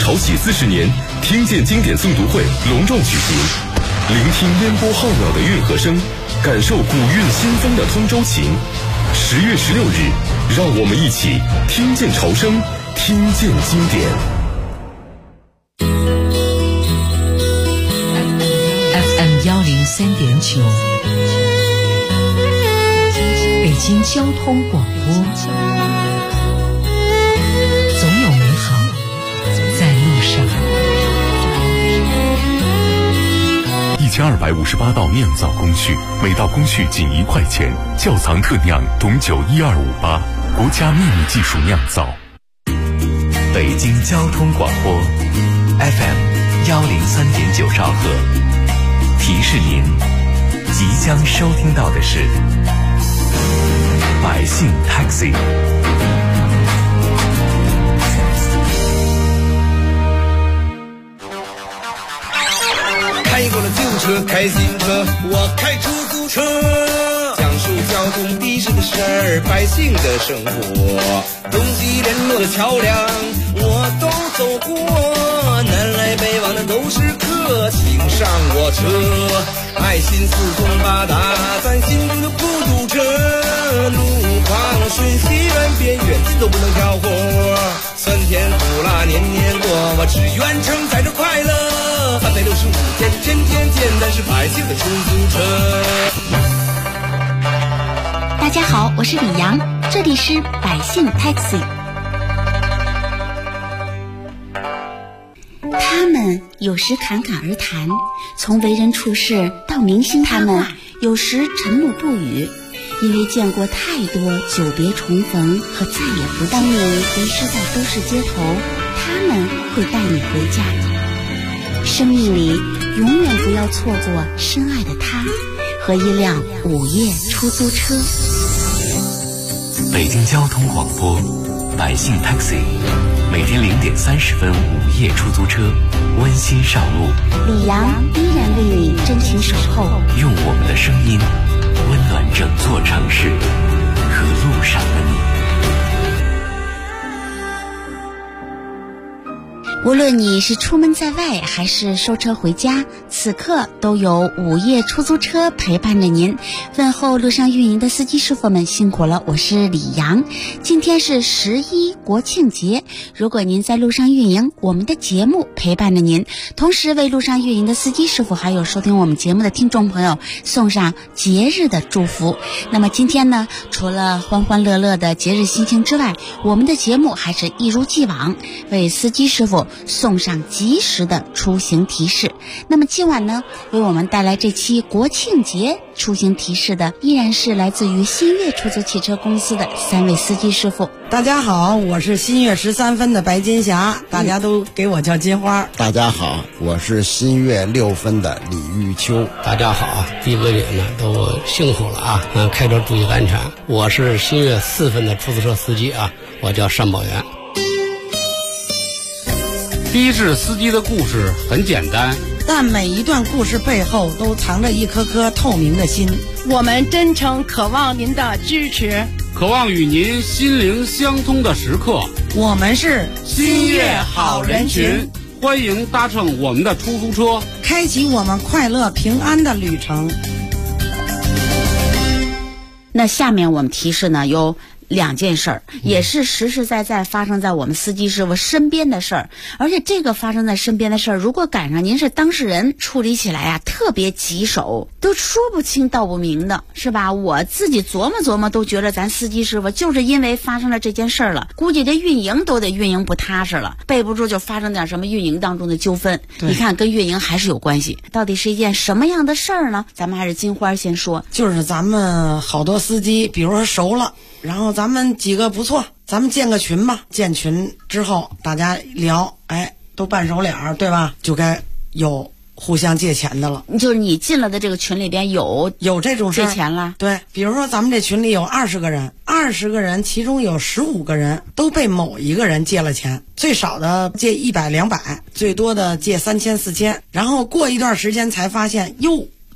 潮喜40年听见经典诵读会隆重举行，聆听烟波浩渺的运河声，感受古韵新风的通州情。10月16日，让我们一起听见潮声，听见经典。 FM 103.9，北京交通广播。总有美好在路上。 1258道酿造工序，每道工序仅1块钱。窖藏特酿董酒1258，国家秘密技术酿造。 北京交通广播 FM 103.9兆赫，提示您即将收听到的是百姓 Taxi。 开过了旧车，开新车，我开出租车，讲述交通的士的事儿，百姓的生活，东西联络的桥梁我都走过，南来北往的都是客，请上我车，爱心四通八达，咱心中的孤独者，路旁顺西远边远近都不能挑活，酸甜苦辣年年过，我只愿承载着快乐，365天天天见，但是百姓的出租车。 大家好，我是李阳，这里是百姓 Taxi。 他们有时侃侃而谈，从为人处事到明星他们有时沉默不语，因为见过太多久别重逢和再也不当你遗失在都市街头，他们会带你回家。生命里永远不要错过深爱的他和一辆午夜出租车。 北京交通广播百姓 Taxi， 每天0点30分午夜出租车，温馨上路。 李阳依然为你真情守候， 用我们的声音温暖整座城市和路上的你。 无论你是出门在外还是收车回家，此刻都有午夜出租车陪伴着您。问候路上运营的司机师傅们辛苦了，我是李阳。今天是11国庆节，如果您在路上运营，我们的节目陪伴着您，同时为路上运营的司机师傅还有收听我们节目的听众朋友送上节日的祝福。那么今天呢，除了欢欢乐乐的节日心情之外，我们的节目还是一如既往为司机师傅送上及时的出行提示。那么今晚呢，为我们带来这期国庆节出行提示的依然是来自于新月出租汽车公司的3位司机师傅。 大家好，我是新月13分的白金霞，大家都给我叫金花。 大家好，我是新月6分的李玉秋。 大家好，一哥姐呢都辛苦了啊，开车注意安全。我是新月4分的出租车司机啊，我叫单宝元。 的士司机的故事很简单， 但每一段故事背后都藏着一颗颗透明的心。 我们真诚渴望您的支持， 渴望与您心灵相通的时刻。 我们是新月好人群，欢迎搭乘我们的出租车， 开启我们快乐平安的旅程。 那下面我们提示呢有2件事儿，也是实实在在发生在我们司机师傅身边的事儿，而且这个发生在身边的事儿，如果赶上您是当事人，处理起来啊特别棘手，都说不清道不明的，是吧？我自己琢磨琢磨都觉得咱司机师傅就是因为发生了这件事儿了，估计这运营都得运营不踏实了，备不住就发生点什么运营当中的纠纷。你看跟运营还是有关系，到底是一件什么样的事儿呢？咱们还是金花先说。 就是咱们好多司机，比如说熟了，然后咱们几个不错，咱们建个群吧。建群之后大家聊，都办熟脸，对吧？就该有互相借钱的了。 就是你进了的这个群里边有这种事借钱了。 对，比如说咱们这群里有20个人，20个人其中有15个人都被某一个人借了钱，最少的借100、200，最多的借3000、4000，然后过一段时间才发现，哟，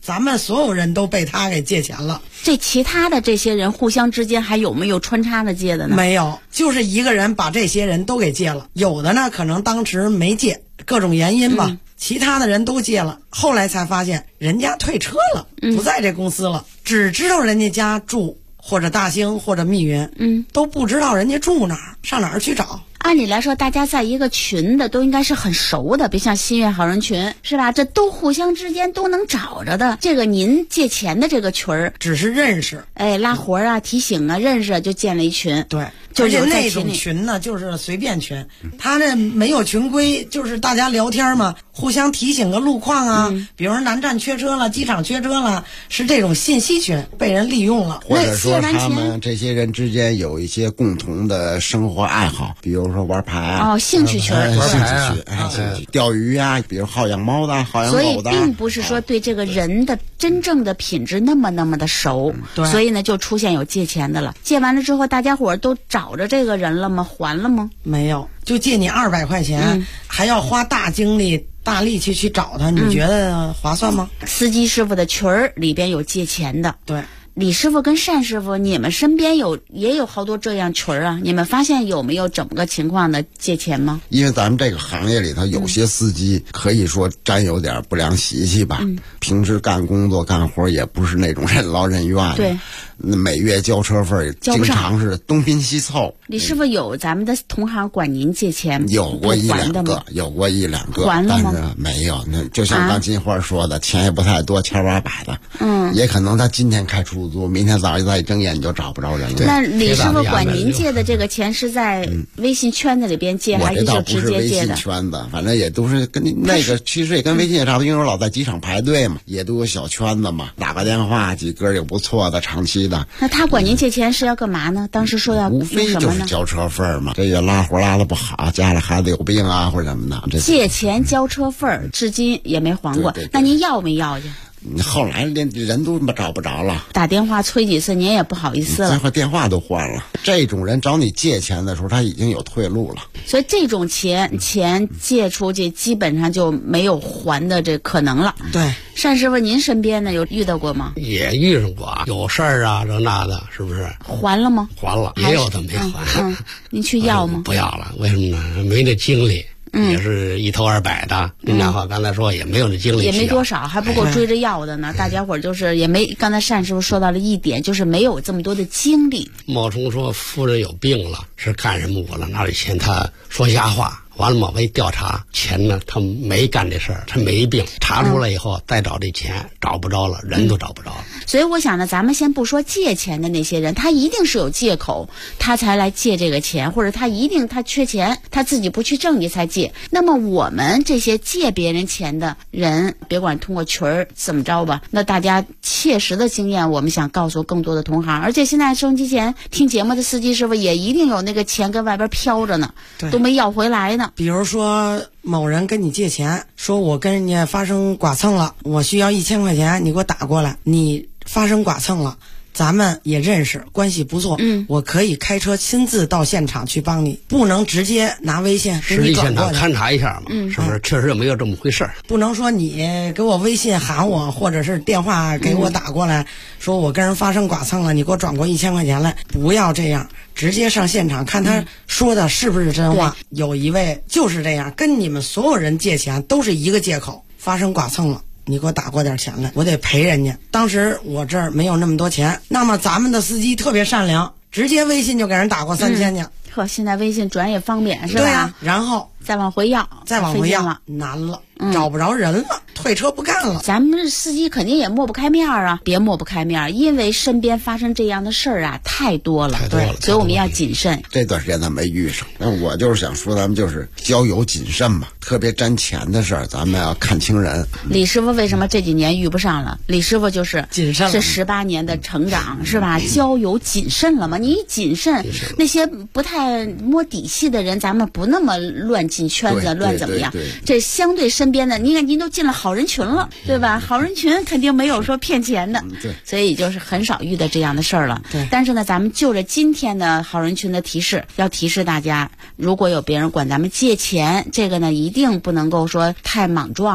咱们所有人都被他给借钱了。 这其他的这些人互相之间还有没有穿插的借的呢？ 没有，就是一个人把这些人都给借了。有的呢可能当时没借，各种原因吧，其他的人都借了，后来才发现人家退车了，不在这公司了，只知道人家家住或者大兴或者密云，都不知道人家住哪儿，上哪儿去找。 按理来说，大家在一个群的都应该是很熟的，别像新月好人群，是吧？这都互相之间都能找着的。这个您借钱的这个群儿， 只是认识， 拉活啊、提醒啊、认识就建了一群。 对， 就是那种群呢，就是随便群，他这没有群规，就是大家聊天嘛，互相提醒个路况啊，比如说南站缺车了，机场缺车了，是这种信息群被人利用了。 或者说他们这些人之间有一些共同的生活爱好，比如说玩牌啊， 兴趣群， 兴趣钓鱼啊，比如好养猫的，好养狗的。 所以并不是说对这个人的真正的品质那么的熟，所以呢就出现有借钱的了。借完了之后，大家伙都找着这个人了吗？还了吗？ 没有，就借你200块钱，还要花大精力大力气去找他，你觉得划算吗？ 司机师傅的群儿里边有借钱的， 对。 李师傅跟单师傅，你们身边也有好多这样群啊？你们发现有没有怎么个情况的借钱吗？ 因为咱们这个行业里头有些司机可以说沾有点不良习气吧，平时干工作干活也不是那种任劳任怨的， 对， 每月交车费经常是东拼西凑。 李师傅有咱们的同行管您借钱， 有过一两个， 还了吗？ 但是没有。那就像刚金花说的，钱也不太多，千八百的，也可能他今天开出租，明天早上再一睁眼你就找不着人了。 那李师傅管您借的这个钱是在微信圈子里边借，还是就直接借的？ 我这倒不是微信圈子，反正也都是跟那个，其实也跟微信也差不多，因为我老在机场排队嘛，也都有小圈子嘛，打个电话，几个有不错的长期的。 那他管您借钱是要干嘛呢？当时说要无非就是交车费嘛，这月拉活拉的不好，家里孩子有病啊或者什么的，这借钱交车费至今也没还过。 对， 那您要没要去？ 后来连人都找不着了， 打电话催几次您也不好意思了， 最后电话都换了。这种人找你借钱的时候，他已经有退路了， 所以这种钱借出去，基本上就没有还的这可能了。 对， 单师傅，您身边呢有遇到过吗？ 也遇上过，有事儿啊，这那的，是不是？ 还了吗？ 还了，也有的没还。 您去要吗？ 不要了，为什么呢？没那精力。也是1头200的，您那话刚才说也没有那精力， 也没多少，还不够追着要的呢。大家伙就是也没，刚才单师傅说到了一点，就是没有这么多的精力。 冒充说夫人有病了，是干什么我了？拿着钱他说瞎话。完了嘛，我一调查钱呢，他没干这事儿，他没病，查出来以后再找这钱找不着了，人都找不着了。 所以我想呢，咱们先不说借钱的那些人，他一定是有借口，他才来借这个钱，或者他缺钱，他自己不去挣你才借。那么我们这些借别人钱的人，别管通过群儿怎么着吧，那大家切实的经验，我们想告诉更多的同行。而且现在收音机前听节目的司机师傅也一定有那个钱跟外边飘着呢，都没要回来呢。 比如说某人跟你借钱，说我跟人家发生剐蹭了，我需要1000块钱，你给我打过来。你发生剐蹭了，咱们也认识，关系不错，我可以开车亲自到现场去帮你，不能直接拿微信给你转过来， 实际现场勘察一下嘛，是不是确实有没有这么回事？ 不能说你给我微信喊我，或者是电话给我打过来，说我跟人发生剐蹭了，你给我转过1000块钱来，不要这样，直接上现场看他说的是不是真话。有一位就是这样，跟你们所有人借钱都是一个借口，发生剐蹭了，你给我打过点钱来，我得赔人家。当时我这儿没有那么多钱，那么咱们的司机特别善良，直接微信就给人打过3000去。 呵，现在微信转也方便，是吧？ 对啊，然后再往回要难了，找不着人了，退车不干了。 咱们司机肯定也抹不开面啊，别抹不开面，因为身边发生这样的事儿啊太多了，对，所以我们要谨慎。 这段时间咱没遇上，那我就是想说，咱们就是交友谨慎嘛，特别沾钱的事儿，咱们要看清人。 李师傅为什么这几年遇不上了？李师傅就是谨慎了， 是18年的成长，是吧？交友谨慎了嘛？你一谨慎，那些不太摸底细的人，咱们不那么乱进圈子，乱怎么样？这相对身边的，你看您都进了好人群了，对吧？好人群肯定没有说骗钱的，所以就是很少遇到这样的事儿了。但是呢，咱们就着今天的好人群的提示，要提示大家，如果有别人管咱们借钱，这个呢一定不能够说太莽撞了。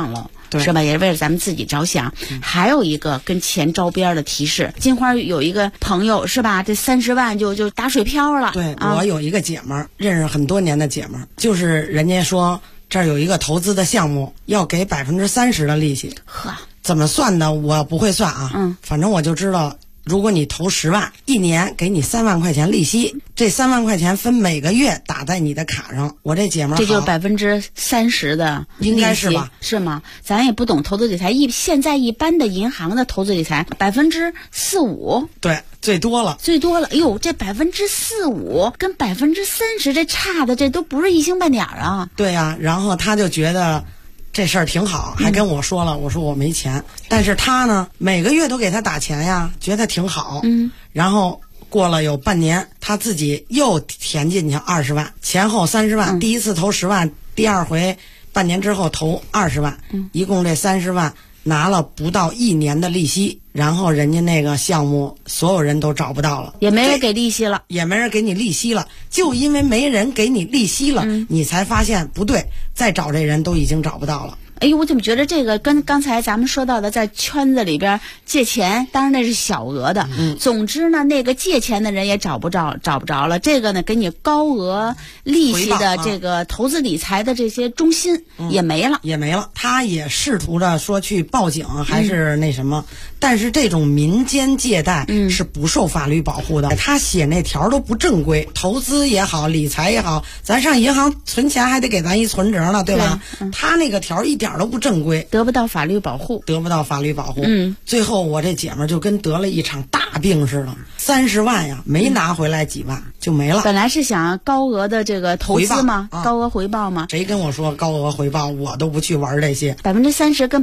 是吧？也是为了咱们自己着想。还有一个跟钱招边的提示，金花有一个朋友是吧？这30万就打水漂了。 对，我有一个姐们儿，认识很多年的姐们儿，就是人家说这儿有一个投资的项目，要给30%的利息。 呵， 怎么算的我不会算啊，反正我就知道，如果你投10万，一年给你3万块钱利息，这3万块钱分每个月打在你的卡上。我这姐们儿这就是30%的利息， 应该是吧？ 是吗？咱也不懂投资理财，现在一般的银行的投资理财4-5%， 对，最多了。 哎呦，这4-5%跟30%这差的，这都不是一星半点啊。 对呀，然后他就觉得这事儿挺好，还跟我说了，我说我没钱，但是他呢每个月都给他打钱呀，觉得挺好。然后过了有半年，他自己又填进去20万，前后30万，第一次投10万，第二回半年之后投20万，一共这30万拿了不到1年的利息，然后人家那个项目所有人都找不到了， 也没人给利息了， 也没人给你利息了，就因为没人给你利息了，你才发现不对，再找这人都已经找不到了。 哎呦，我怎么觉得这个跟刚才咱们说到的在圈子里边借钱，当然那是小额的。总之呢，那个借钱的人也找不着了。这个呢，给你高额利息的这个投资理财的这些中心也没了。他也试图着说去报警，还是那什么，但是这种民间借贷是不受法律保护的。他写那条都不正规，投资也好，理财也好，咱上银行存钱还得给咱一存折呢，对吧？他那个条一点都不正规， 得不到法律保护。 最后我这姐们儿就跟得了一场大病似的，30万呀没拿回来几万就没了。 本来是想高额的这个投资吗？高额回报吗？ 谁跟我说高额回报，我都不去玩这些。 30%跟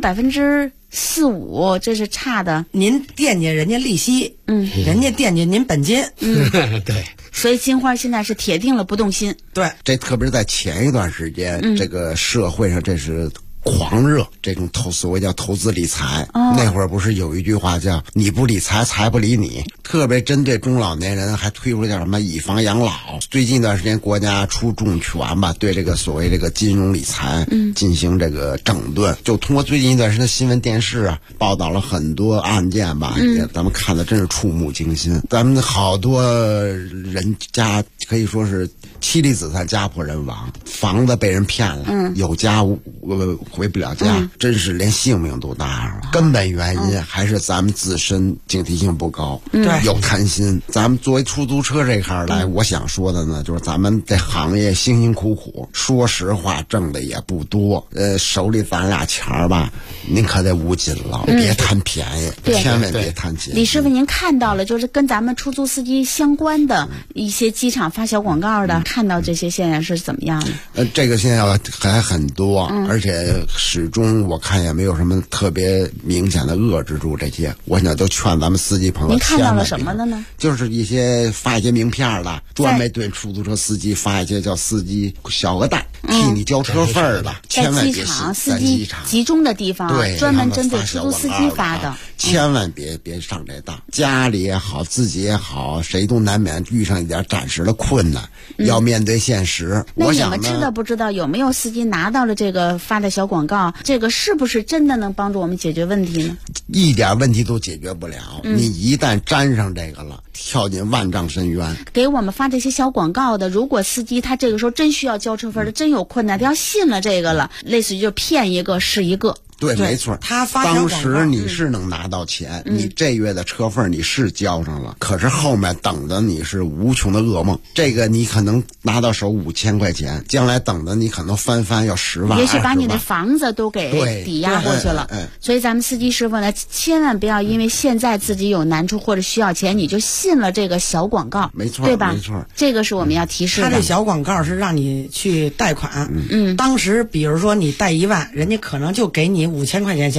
4-5%，这是差的。 您惦记人家利息，人家惦记您本金， 对。 所以金花现在是铁定了不动心。 对， 这特别是在前一段时间，这个社会上这是狂热这种所谓叫投资理财。那会儿不是有一句话叫你不理财财不理你，特别针对中老年人还推出叫什么以房养老。最近一段时间国家出重拳吧，对这个所谓这个金融理财进行这个整顿。就通过最近一段时间的新闻电视啊，报道了很多案件吧，咱们看的真是触目惊心。咱们好多人家可以说是妻离子散，家破人亡，房子被人骗了，有家回不了家，真是连性命都搭上了。根本原因还是咱们自身警惕性不高，有贪心。咱们作为出租车这块来，我想说的呢，就是咱们这行业辛辛苦苦，说实话挣的也不多，手里咱俩钱儿吧，您可得捂紧了，别贪便宜，千万别贪钱。 李师傅，您看到了就是跟咱们出租司机相关的一些机场发小广告的，看到这些现象是怎么样的？ 这个现象还很多，而且始终我看也没有什么特别明显的遏制住这些。我现在都劝咱们司机朋友， 您看到了什么的呢？ 就是一些发一些名片的，专门对出租车司机发一些叫司机小额贷，替你交车费的，千万别信。 司机集中的地方， 对， 专门针对出租司机发的， 千万别上这当。家里也好，自己也好，谁都难免遇上一点暂时的困难，要面对现实。 那你们知道不知道有没有司机拿到了这个发的小广告？这个是不是真的能帮助我们解决问题呢？ 一点问题都解决不了。你一旦沾上这个了，跳进万丈深渊。 给我们发这些小广告的，如果司机他这个时候真需要交车费的，真有困难，他要信了这个了，类似于就骗一个是一个。 对，没错。 他发当时你是能拿到钱，你这月的车费你是交上了，可是后面等着你是无穷的噩梦。这个你可能拿到手5000块钱，将来等着你可能翻要10万， 也许把你的房子都给抵押过去了。所以咱们司机师傅呢，千万不要因为现在自己有难处或者需要钱，你就信了这个小广告， 没错， 对吧？ 没错， 这个是我们要提示的。 他这小广告是让你去贷款，当时比如说你贷1万，人家可能就给你5000块钱现金，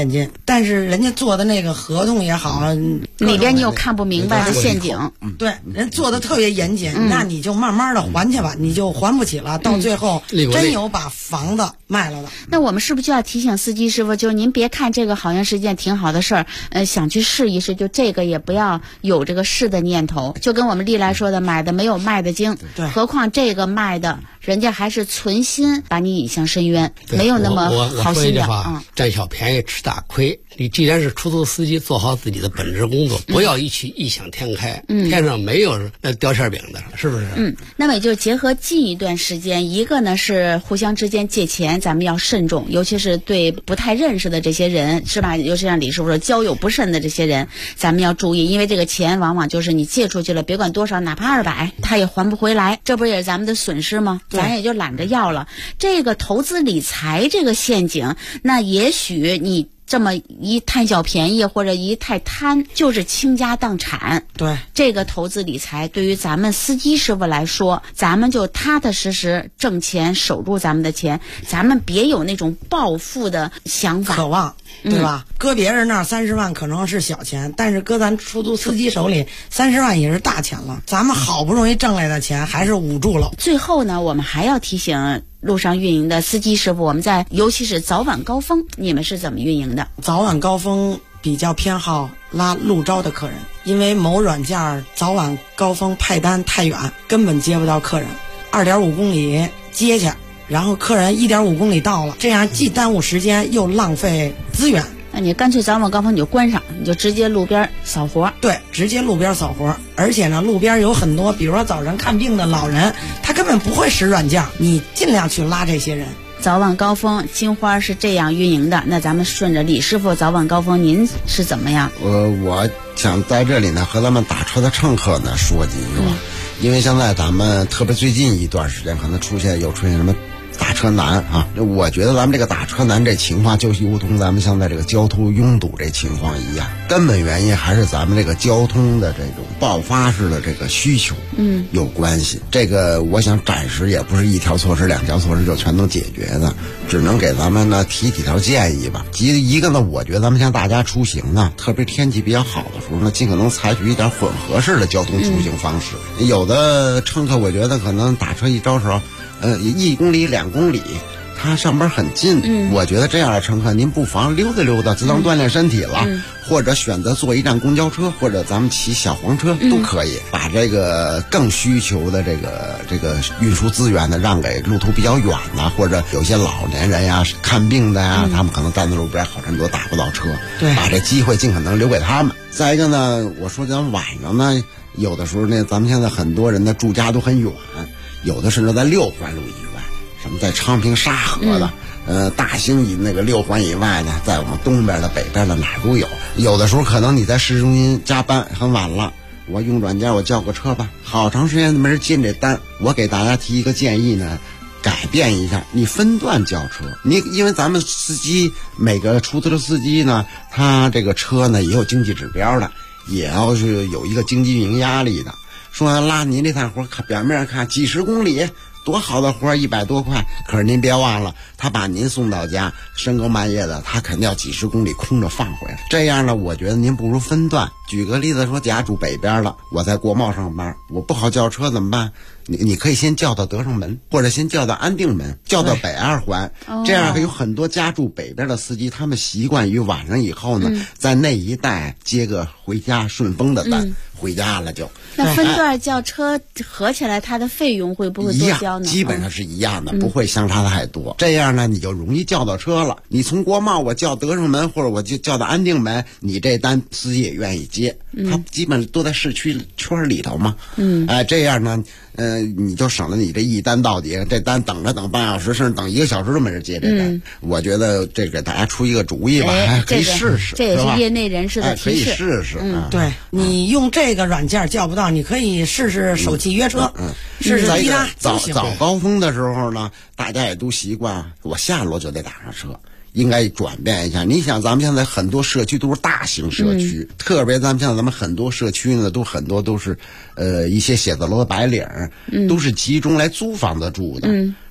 但是人家做的那个合同也好， 里边你有看不明白的陷阱。 对，人做的特别严谨，那你就慢慢的还去吧，你就还不起了，到最后真有把房子卖了的。 那我们是不是就要提醒司机师傅，就是您别看这个好像是件挺好的事儿，想去试一试，就这个也不要有这个试的念头。就跟我们历来说的，买的没有卖的精， 对， 何况这个卖的人家还是存心把你引向深渊，没有那么好心眼啊。 占小便宜吃大亏。你既然是出租司机，做好自己的本职工作，不要异想天开。天上没有掉馅饼的，是不是？ 那么也就结合近一段时间，一个呢是互相之间借钱，咱们要慎重，尤其是对不太认识的这些人，是吧？尤其像李师傅说交友不慎的这些人，咱们要注意，因为这个钱往往就是你借出去了，别管多少，哪怕200，他也还不回来，这不也是咱们的损失吗？咱也就懒着要了。这个投资理财这个陷阱，那也许你这么一贪小便宜或者一太贪，就是倾家荡产。 对， 这个投资理财对于咱们司机师傅来说，咱们就踏踏实实挣钱，守住咱们的钱，咱们别有那种暴富的想法渴望，对吧？搁别人那儿30万可能是小钱，但是搁咱出租司机手里30万也是大钱了。咱们好不容易挣来的钱还是捂住了。 最后呢，我们还要提醒路上运营的司机师傅，我们在尤其是早晚高峰，你们是怎么运营的？ 早晚高峰比较偏好拉路招的客人，因为某软件早晚高峰派单太远，根本接不到客人，2.5公里接去，然后客人1.5公里到了，这样既耽误时间又浪费资源。 那你干脆早晚高峰你就关上，你就直接路边扫活。 对，直接路边扫活。而且呢，路边有很多，比如说早晨看病的老人，他根本不会使软件，你尽量去拉这些人。 早晚高峰金花是这样运营的，那咱们顺着李师傅早晚高峰您是怎么样？ 我想在这里呢和咱们打车的乘客呢说几句话，因为现在咱们特别最近一段时间可能出现什么打车难啊，我觉得咱们这个打车难这情况就如同咱们现在这个交通拥堵这情况一样，根本原因还是咱们这个交通的这种爆发式的这个需求有关系。这个我想暂时也不是一条措施两条措施就全能解决的，只能给咱们呢提几条建议吧。一个呢，我觉得咱们像大家出行呢，特别天气比较好的时候呢，尽可能采取一点混合式的交通出行方式。有的乘客我觉得可能打车一招手1公里2公里，他上班很近，我觉得这样的乘客您不妨溜达溜达，自当锻炼身体了，或者选择坐一站公交车，或者咱们骑小黄车都可以，把这个更需求的这个运输资源呢让给路途比较远的，或者有些老年人呀看病的呀，他们可能站在路边好长都打不到车， 对， 把这机会尽可能留给他们。再一个呢，我说咱晚上呢，有的时候呢，咱们现在很多人的住家都很远，有的甚至在6环路以外，什么在昌平沙河的，大兴以那个6环以外呢，在我们东边的北边的哪儿都有。有的时候可能你在市中心加班很晚了，我用软件我叫个车吧，好长时间都没人接这单，我给大家提一个建议呢，改变一下，你分段叫车。因为咱们司机每个出租车司机呢，他这个车呢也有经济指标的，也要是有一个经济运营压力的。说拉您这趟活，表面上看几十公里多好的活，100多块，可是您别忘了，他把您送到家，深更半夜的，他肯定要几十公里空着放回来。这样呢，我觉得您不如分段。举个例子说，家住北边了，我在国贸上班，我不好叫车怎么办？你可以先叫到德胜门，或者先叫到安定门，叫到北2环，这样有很多家住北边的司机，他们习惯于晚上以后呢，在那一带接个回家顺丰的单，回家了就。 那分段叫车合起来，它的费用会不会多交呢？ 基本上是一样的，不会相差太多。这样呢，你就容易叫到车了。你从国贸我叫德胜门，或者我就叫到安定门，你这单司机也愿意接，他基本都在市区圈里头嘛。这样呢，你就省了你这一单到底，这单等半小时，甚至等1个小时都没人接这单。我觉得这给大家出一个主意吧，可以试试。 这也是业内人士的提示， 可以试试。 对，你用这个软件叫不到，你可以试试手机约车，试试滴答。 早高峰的时候呢，大家也都习惯，我下楼就得打上车。应该转变一下。你想，咱们现在很多社区都是大型社区，特别咱们很多社区呢，很多都是一些写字楼的白领，都是集中来租房子住的。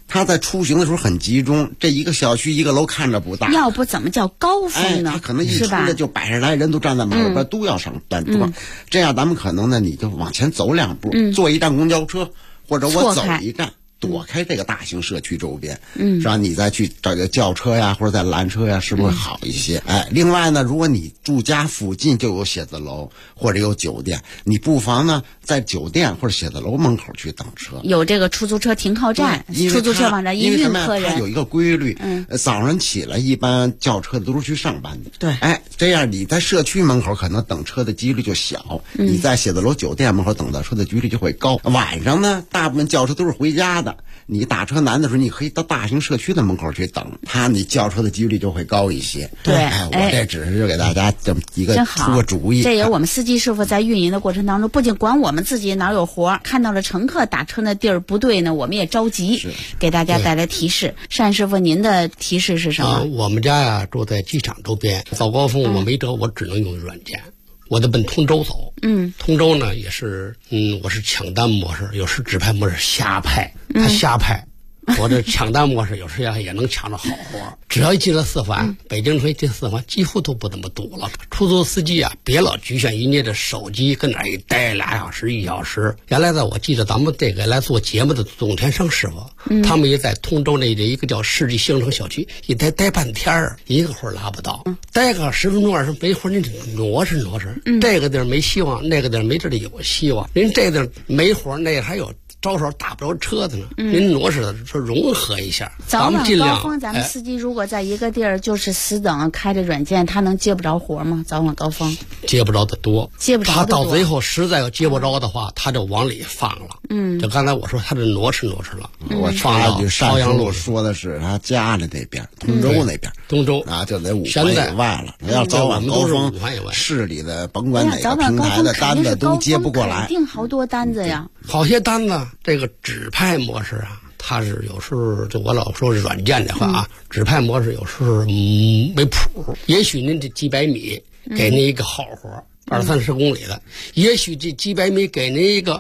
它在出行的时候很集中，这一个小区一个楼看着不大， 要不怎么叫高峰呢？ 它可能一出来就100来人都站在门口边，都要上班多。这样咱们可能呢，你就往前走2步，坐一站公交车，或者我走一站。躲开这个大型社区周边，是吧？你再去找个轿车呀，或者再拦车呀，是不是好一些？另外呢，如果你住家附近就有写字楼或者有酒店，你不妨呢在酒店或者写字楼门口去等车， 有这个出租车停靠站，出租车往这一运客人。 它有一个规律，早上起来一般轿车的都是去上班的， 对， 这样你在社区门口可能等车的几率就小，你在写字楼、酒店门口等到车的几率就会高。晚上呢，大部分轿车都是回家的。你打车难的时候，你可以到大型社区的门口去等，你叫车的几率就会高一些。 对， 我这只是给大家这么一个出个主意。 这也我们司机师傅在运营的过程当中，不仅管我们自己哪有活，看到了乘客打车的地儿不对呢，我们也着急，给大家带来提示。单师傅，您的提示是什么？ 我们家呀住在机场周边，早高峰我没辙，我只能用软件。我得奔通州走，通州呢也是，我是抢单模式，有时指派模式瞎派，他瞎派，我这抢单模式有时也能抢着好活。只要一进了4环，北京飞进4环几乎都不怎么堵了。出租司机啊，别老局限于你的手机跟那儿一待2小时1小时。原来我记得咱们这个来做节目的总天生师傅，他们也在通州那一个叫世纪星城小区一待半天儿，一个活拉不到，待个10分钟20分钟没活，您挪是，这个地儿没希望，那个地儿没这里有希望，您这地儿没活，那还有招手打不着车的呢，您挪是说融合一下。 早晚高峰，咱们司机如果在一个地儿就是死等开着软件，他能接不着活吗？早晚高峰接不着的多，他到最后实在要接不着的话，他就往里放了。就刚才我说他这挪是了， 我插一句，朝阳路说的是他家的那边，通州那边， 通州就得5环以外了。要早晚高峰，市里的甭管哪个平台的单子都接不过来， 肯定好多单子呀， 好些单子。这个指派模式啊，它是有时候就我老说软件的话指派模式有时候没谱。也许您这几百米给您一个好活，20-30公里的，也许这几百米给您一个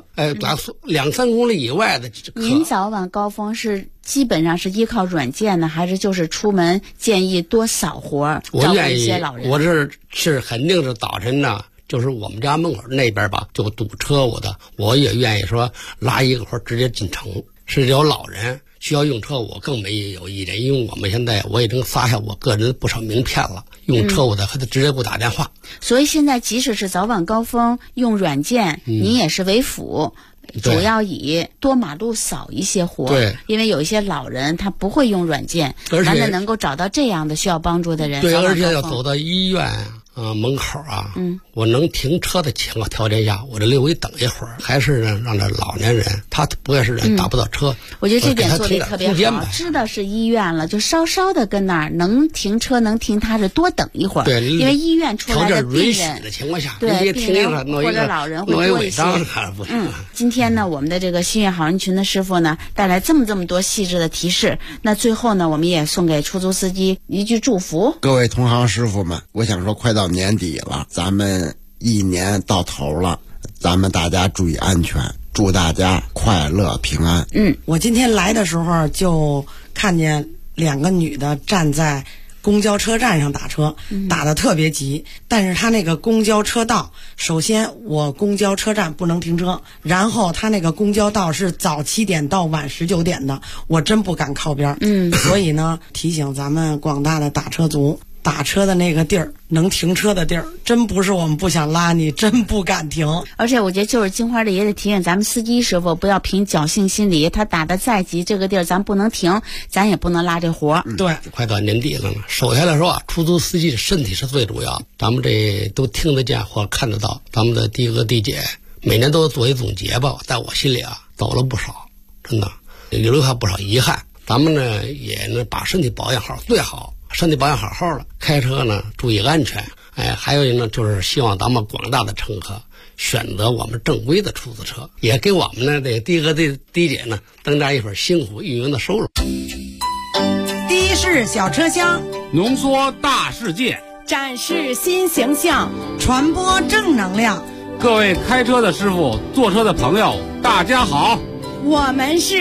2-3公里以外的。 您早晚高峰是基本上是依靠软件呢，还是就是出门建议多扫活，照顾一些老人？ 我这是肯定是早晨呢。就是我们家门口那边吧，就堵车我也愿意说拉一个活直接进城。是有老人需要用车，我更没有意见，因为我们现在我已经撒下我个人不少名片了，用车我的还得直接给我打电话。 所以现在即使是早晚高峰用软件，你也是为辅。主要以多马路扫一些活， 对， 因为有一些老人他不会用软件，咱们能够找到这样的需要帮助的人。 对，而且要走到医院门口我能停车的条件下，我这留一等一会儿，还是让这老年人他不碍事人打不到车。 我觉得这点做的特别好，知道是医院了，就稍稍的跟那儿能停车能停，他是多等一会儿。 对， 因为医院出来的病人的情况下， 对病人或者老人会多一些。今天呢，我们的这个心悦好人群的师傅呢，带来这么多细致的提示。那最后呢，我们也送给出租司机一句祝福： 各位同行师傅们，我想说，快到年底了，咱们一年到头了，咱们大家注意安全，祝大家快乐平安。 我今天来的时候就看见2个女的站在公交车站上打车，打得特别急，但是他那个公交车道，首先我公交车站不能停车，然后他那个公交道是早7点到晚19点的，我真不敢靠边。所以呢，提醒咱们广大的打车族，打车的那个地儿，能停车的地儿，真不是我们不想拉你，真不敢停。 而且我觉得就是金花的也得提醒咱们司机师傅，不要凭侥幸心理，他打得再急，这个地儿咱不能停，咱也不能拉这活。 对， 快到年底了呢，首先来说出租司机的身体是最主要，咱们这都听得见或看得到，咱们的弟哥弟姐每年都做一总结吧，在我心里走了不少，真的留下不少遗憾。咱们呢也把身体保养好最好，身体保养好好了，开车呢注意安全。还有呢就是希望咱们广大的乘客选择我们正规的出租车，也给我们呢这弟哥弟姐呢增加一份辛苦运营的收入。 的士小车厢， 浓缩大世界， 展示新形象， 传播正能量。 各位开车的师傅，坐车的朋友，大家好， 我们是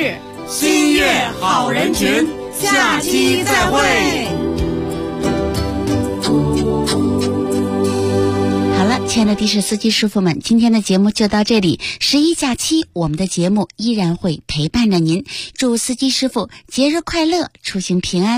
星月好人群，下期再会。 好了，亲爱的的士司机师傅们，今天的节目就到这里。11假期，我们的节目依然会陪伴着您。祝司机师傅节日快乐，出行平安。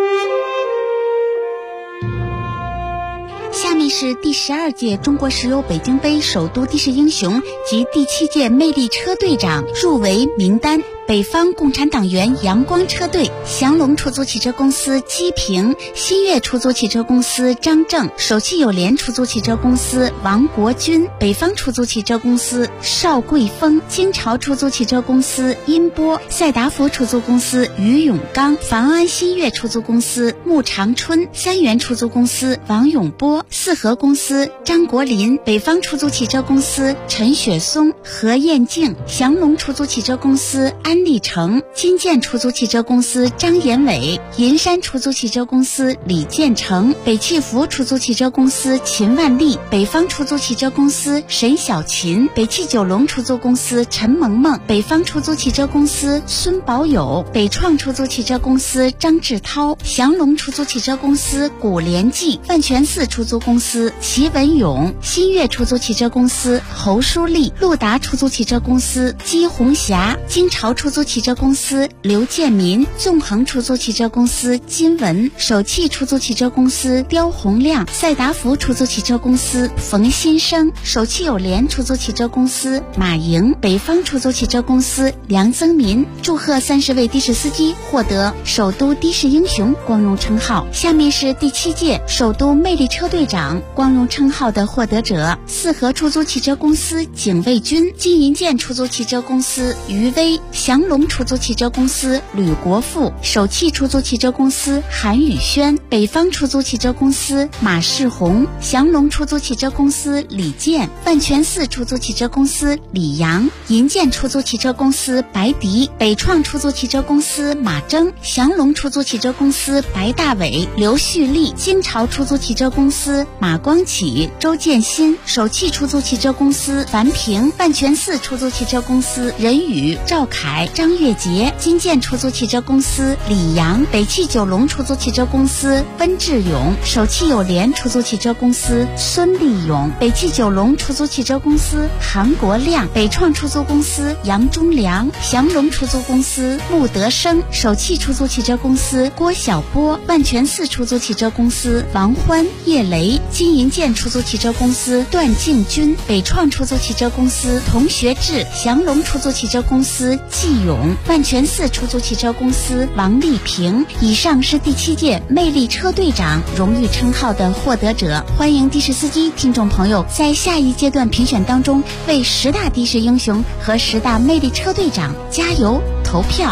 下面是第12届中国石油北京杯首都的士英雄及第7届魅力车队长入围名单。北方共产党员阳光车队、祥龙出租汽车公司姬平、新月出租汽车公司张正、首汽友联出租汽车公司王国军、北方出租汽车公司邵桂峰、京朝出租汽车公司殷波、赛达福出租公司于永刚、房安新月出租公司穆长春、三元出租公司王永波、四合公司张国林、北方出租汽车公司陈雪松、何艳静、祥龙出租汽车公司安立成、金建出租汽车公司张延伟、银山出租汽车公司李建成、北汽福出租汽车公司秦万丽、北方出租汽车公司沈小琴、北汽九龙出租公司陈萌萌、北方出租汽车公司孙宝友、北创出租汽车公司张志涛、祥龙出租汽车公司古连记、万泉寺出租公司齐文勇、新月出租汽车公司侯淑丽、陆达出租汽车公司姬红霞、京朝出租汽车公司刘建民、纵横出租汽车公司金文、首汽出租汽车公司刁洪亮、赛达福出租汽车公司冯新生、首汽友联出租汽车公司马莹、北方出租汽车公司梁增民。祝贺30位的士司机获得首都的士英雄光荣称号。下面是第7届首都魅力车队长光荣称号的获得者：四合出租汽车公司警卫军、金银建出租汽车公司于威、祥龙出租汽车公司吕国富、首汽出租汽车公司韩宇轩、北方出租汽车公司马世红、祥龙出租汽车公司李健、万泉寺出租汽车公司李阳、银建出租汽车公司白迪、北创出租汽车公司马征、祥龙出租汽车公司白大伟、刘旭立、京朝出租汽车公司马光启、周建新、首汽出租汽车公司樊平、万泉寺出租汽车公司任宇、赵凯、张月杰、金建出租汽车公司李阳、北汽九龙出租汽车公司温志勇、首汽友联出租汽车公司孙立勇、北汽九龙出租汽车公司韩国亮、北创出租公司杨忠良、祥龙出租公司穆德生、首汽出租汽车公司郭晓波、万泉寺出租汽车公司王欢、叶雷、金银建出租汽车公司段敬军、北创出租汽车公司童学志、祥龙出租汽车公司季勇、万泉寺出租汽车公司王丽萍。以上是第7届魅力车队长荣誉称号的获得者。欢迎的士司机听众朋友在下一阶段评选当中为10大的士英雄和10大魅力车队长加油投票。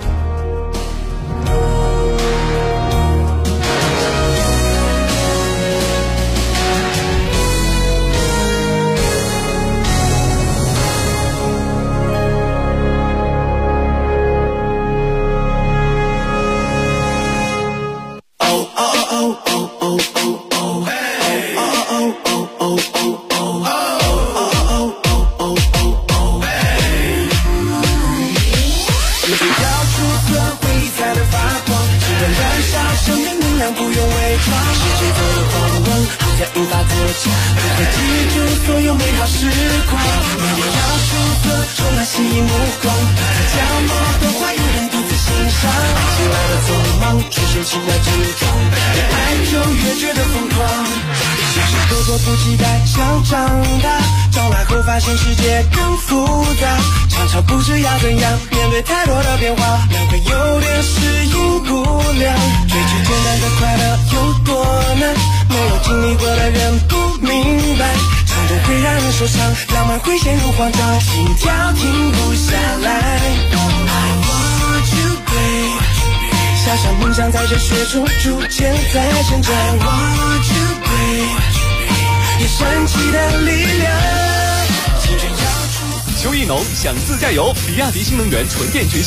发现世界更复杂，常常不知要怎样面对太多的变化，两个有点适应不了。追求简单的快乐有多难，没有经历过的人不明白。冲动会让人受伤，浪漫会陷入慌张，心跳停不下来。I want you babe， 小小梦想在这雪中逐渐在成长。I want you babe， 有神奇的力量。 邱意农想自驾游，比亚迪新能源纯电全